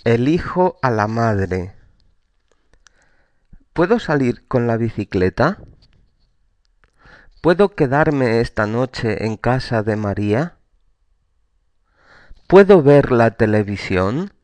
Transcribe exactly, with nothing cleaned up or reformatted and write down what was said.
El hijo a la madre. ¿Puedo salir con la bicicleta? ¿Puedo quedarme esta noche en casa de María? ¿Puedo ver la televisión?